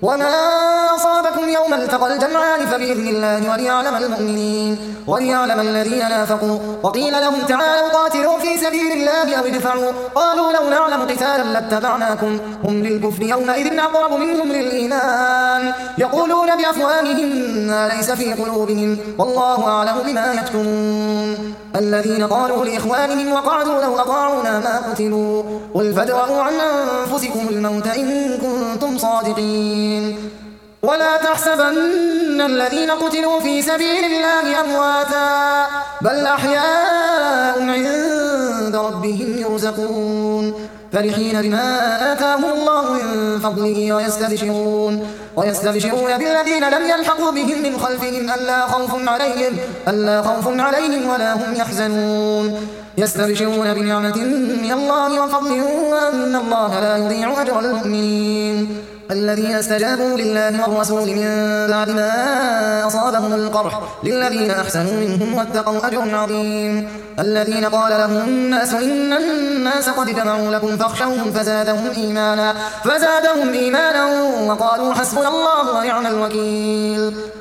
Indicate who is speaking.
Speaker 1: وما أصابكم يوم التقى الجمعان فبإذن الله وليعلم المؤمنين وليعلم الذين نافقوا. وقيل لهم تعالوا قاتلوا في سبيل الله أو ادفعوا قالوا لو نعلم قتالا لاتبعناكم هم للكفر يومئذ أقرب منهم للإيمان يقولون بأفواههم ما ليس في قلوبهم والله أعلم بما يكتمون. الذين قالوا لإخوانهم وقعدوا لو أطاعونا ما قتلوا قل فادرءوا عن أنفسكم الموت إن كنتم صادقين. ولا تحسبن الذين قتلوا في سبيل الله أمواتا بل أحياء عند ربهم يرزقون فرحين بما آتاهم الله من فضله ويستبشرون بالذين لم يلحقوا بهم من خلفهم ألا خوف عليهم ولا هم يحزنون يستبشرون بنعمة من الله وفضل وأن الله لا يضيع أجر المؤمنين. الذين استجابوا لله والرسول من بعد ما أصابهم القرح للذين أحسنوا منهم واتقوا أجر عظيم. الذين قال لهم الناس إن الناس قد جمعوا لكم فاخشوهم فزادهم إيمانا وقالوا حسبنا الله ونعم الوكيل.